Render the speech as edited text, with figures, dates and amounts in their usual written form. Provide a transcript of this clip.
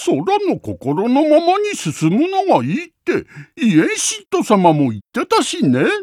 空の心のままに進むのがいいってイエンシット様も言ってたしね。